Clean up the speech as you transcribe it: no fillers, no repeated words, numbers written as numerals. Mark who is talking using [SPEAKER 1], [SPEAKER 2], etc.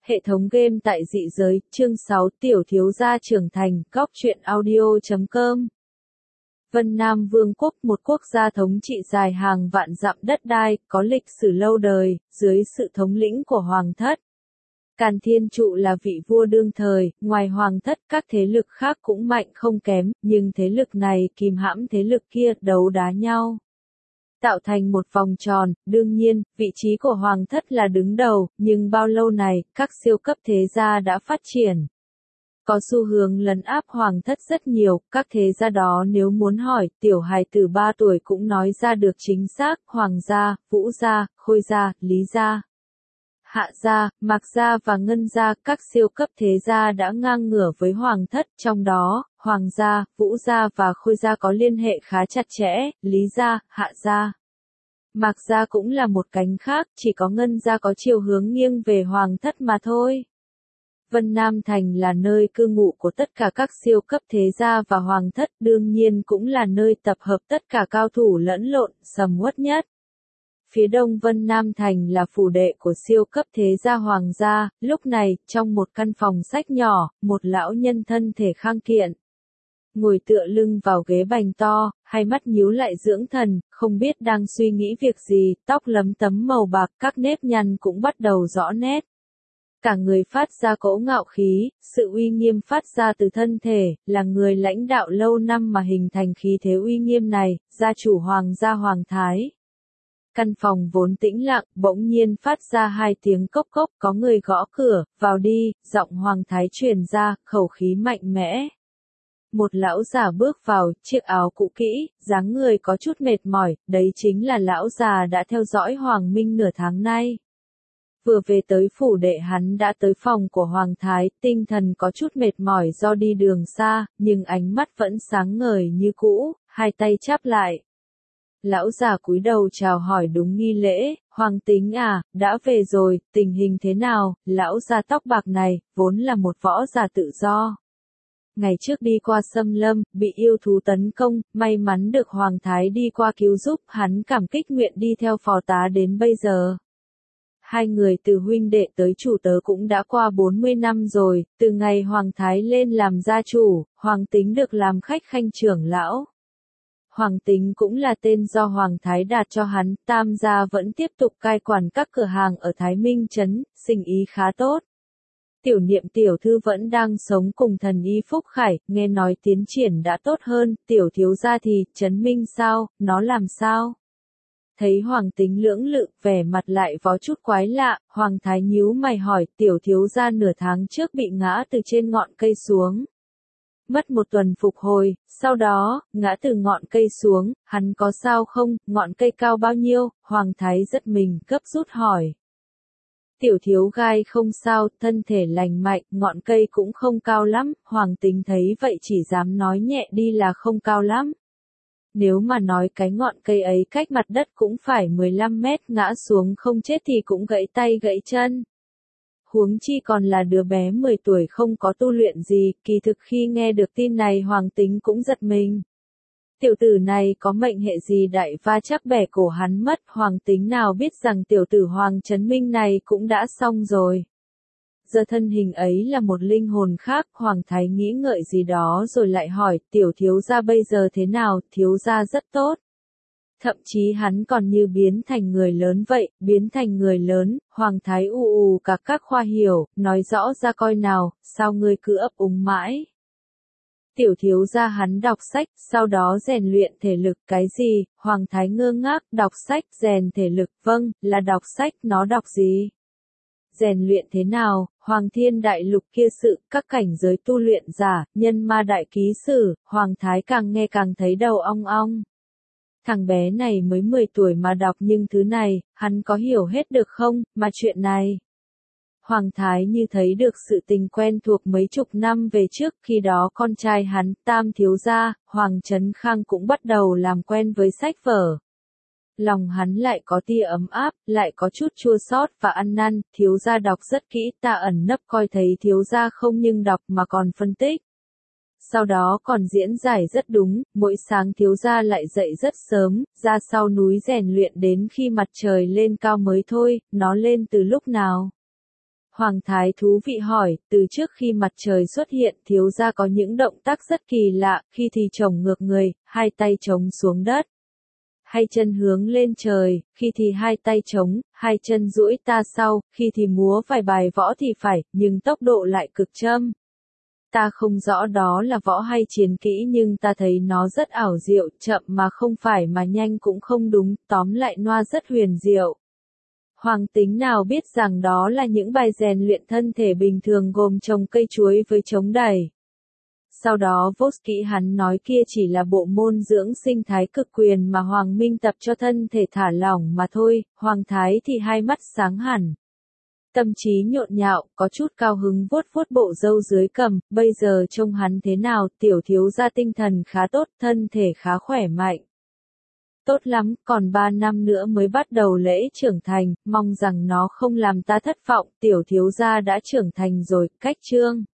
[SPEAKER 1] Hệ thống game tại dị giới, chương 6 Tiểu thiếu gia trưởng thành, góc truyện audio.com. Vân Nam Vương quốc, một quốc gia thống trị dài hàng vạn dặm đất đai, có lịch sử lâu đời, dưới sự thống lĩnh của Hoàng thất. Càn Thiên Trụ là vị vua đương thời, ngoài Hoàng thất các thế lực khác cũng mạnh không kém, nhưng thế lực này kìm hãm thế lực kia, đấu đá nhau. Tạo thành một vòng tròn, đương nhiên, vị trí của Hoàng thất là đứng đầu, nhưng bao lâu này, các siêu cấp thế gia đã phát triển. Có xu hướng lấn áp Hoàng thất rất nhiều, các thế gia đó nếu muốn hỏi, tiểu hài tử 3 tuổi cũng nói ra được chính xác, Hoàng gia, Vũ gia, Khôi gia, Lý gia. Hạ gia, Mạc gia và Ngân gia, các siêu cấp thế gia đã ngang ngửa với Hoàng thất, trong đó, Hoàng gia, Vũ gia và Khôi gia có liên hệ khá chặt chẽ, Lý gia, Hạ gia. Mạc gia cũng là một cánh khác, chỉ có Ngân gia có chiều hướng nghiêng về Hoàng thất mà thôi. Vân Nam Thành là nơi cư ngụ của tất cả các siêu cấp thế gia và Hoàng thất, đương nhiên cũng là nơi tập hợp tất cả cao thủ lẫn lộn, sầm uất nhất. Phía đông Vân Nam Thành là phủ đệ của siêu cấp thế gia Hoàng gia, lúc này, trong một căn phòng sách nhỏ, một lão nhân thân thể khang kiện. Ngồi tựa lưng vào ghế bành to, hai mắt nhíu lại dưỡng thần, không biết đang suy nghĩ việc gì, tóc lấm tấm màu bạc, các nếp nhăn cũng bắt đầu rõ nét. Cả người phát ra cỗ ngạo khí, sự uy nghiêm phát ra từ thân thể, là người lãnh đạo lâu năm mà hình thành khí thế uy nghiêm này, gia chủ Hoàng gia Hoàng Thái. Căn phòng vốn tĩnh lặng, bỗng nhiên phát ra 2 tiếng cốc cốc, có người gõ cửa, vào đi, giọng Hoàng Thái truyền ra, khẩu khí mạnh mẽ. Một lão già bước vào, chiếc áo cũ kỹ, dáng người có chút mệt mỏi, đấy chính là lão già đã theo dõi Hoàng Minh nửa tháng nay. Vừa về tới phủ đệ hắn đã tới phòng của Hoàng Thái, tinh thần có chút mệt mỏi do đi đường xa, nhưng ánh mắt vẫn sáng ngời như cũ, hai tay chắp lại. Lão già cúi đầu chào hỏi đúng nghi lễ, Hoàng Tính à, đã về rồi, tình hình thế nào? Lão già tóc bạc này, vốn là một võ giả tự do. Ngày trước đi qua xâm lâm, bị yêu thú tấn công, may mắn được Hoàng Thái đi qua cứu giúp, hắn cảm kích nguyện đi theo phò tá đến bây giờ. Hai người từ huynh đệ tới chủ tớ cũng đã qua 40 năm rồi, từ ngày Hoàng Thái lên làm gia chủ, Hoàng Tính được làm khách khanh trưởng lão. Hoàng Tính cũng là tên do Hoàng Thái đặt cho hắn, Tam gia vẫn tiếp tục cai quản các cửa hàng ở Thái Minh Trấn, sinh ý khá tốt. Tiểu Niệm tiểu thư vẫn đang sống cùng thần y Phúc Khải, nghe nói tiến triển đã tốt hơn, tiểu thiếu gia thì, Trấn Minh sao, nó làm sao? Thấy Hoàng Tính lưỡng lự, vẻ mặt lại có chút quái lạ, Hoàng Thái nhíu mày hỏi, tiểu thiếu gia nửa tháng trước bị ngã từ trên ngọn cây xuống. Mất 1 tuần phục hồi, sau đó, ngã từ ngọn cây xuống, hắn có sao không, ngọn cây cao bao nhiêu, Hoàng Thái giật mình, gấp rút hỏi. Tiểu thiếu gai không sao, thân thể lành mạnh, ngọn cây cũng không cao lắm, Hoàng Tính thấy vậy chỉ dám nói nhẹ đi là không cao lắm. Nếu mà nói cái ngọn cây ấy cách mặt đất cũng phải 15 mét, ngã xuống không chết thì cũng gãy tay gãy chân. Huống chi còn là đứa bé 10 tuổi không có tu luyện gì, kỳ thực khi nghe được tin này Hoàng Tính cũng giật mình. Tiểu tử này có mệnh hệ gì đại va chắc bẻ cổ hắn mất, Hoàng Tính nào biết rằng tiểu tử Hoàng Trấn Minh này cũng đã xong rồi. Giờ thân hình ấy là một linh hồn khác, Hoàng Thái nghĩ ngợi gì đó rồi lại hỏi, tiểu thiếu gia bây giờ thế nào, thiếu gia rất tốt. Thậm chí hắn còn như biến thành người lớn vậy, biến thành người lớn, Hoàng Thái ù cả các khoa hiểu, nói rõ ra coi nào, sao ngươi cứ ấp úng mãi. Tiểu thiếu gia hắn đọc sách, sau đó rèn luyện thể lực, cái gì, Hoàng Thái ngơ ngác, đọc sách, rèn thể lực, vâng, là đọc sách, nó đọc gì? Rèn luyện thế nào, Hoàng Thiên Đại Lục kia sự, các cảnh giới tu luyện giả, nhân ma đại ký sử, Hoàng Thái càng nghe càng thấy đầu ong ong. Thằng bé này mới 10 tuổi mà đọc nhưng thứ này, hắn có hiểu hết được không, mà chuyện này. Hoàng Thái như thấy được sự tình quen thuộc mấy chục năm về trước, khi đó con trai hắn, Tam thiếu gia, Hoàng Trấn Khang cũng bắt đầu làm quen với sách vở. Lòng hắn lại có tia ấm áp, lại có chút chua xót và ăn năn, thiếu gia đọc rất kỹ, ta ẩn nấp coi thấy thiếu gia không nhưng đọc mà còn phân tích. Sau đó còn diễn giải rất đúng, mỗi sáng thiếu gia lại dậy rất sớm, ra sau núi rèn luyện đến khi mặt trời lên cao mới thôi, nó lên từ lúc nào? Hoàng thái thú vị hỏi, từ trước khi mặt trời xuất hiện thiếu gia có những động tác rất kỳ lạ, khi thì chổng ngược người, hai tay chống xuống đất. Hai chân hướng lên trời, khi thì hai tay chống, hai chân duỗi ta sau, khi thì múa vài bài võ thì phải, nhưng tốc độ lại cực chậm. Ta không rõ đó là võ hay chiến kỹ nhưng ta thấy nó rất ảo diệu, chậm mà không phải mà nhanh cũng không đúng, tóm lại noa rất huyền diệu. Hoàng tính nào biết rằng đó là những bài rèn luyện thân thể bình thường gồm trồng cây chuối với chống đẩy. Sau đó Vosky hắn nói kia chỉ là bộ môn dưỡng sinh thái cực quyền mà Hoàng Minh tập cho thân thể thả lỏng mà thôi, Hoàng Thái thì hai mắt sáng hẳn. Tâm trí nhộn nhạo, có chút cao hứng vuốt vuốt bộ râu dưới cằm, bây giờ trông hắn thế nào, tiểu thiếu gia tinh thần khá tốt, thân thể khá khỏe mạnh. Tốt lắm, còn 3 năm nữa mới bắt đầu lễ trưởng thành, mong rằng nó không làm ta thất vọng, tiểu thiếu gia đã trưởng thành rồi, cách chương.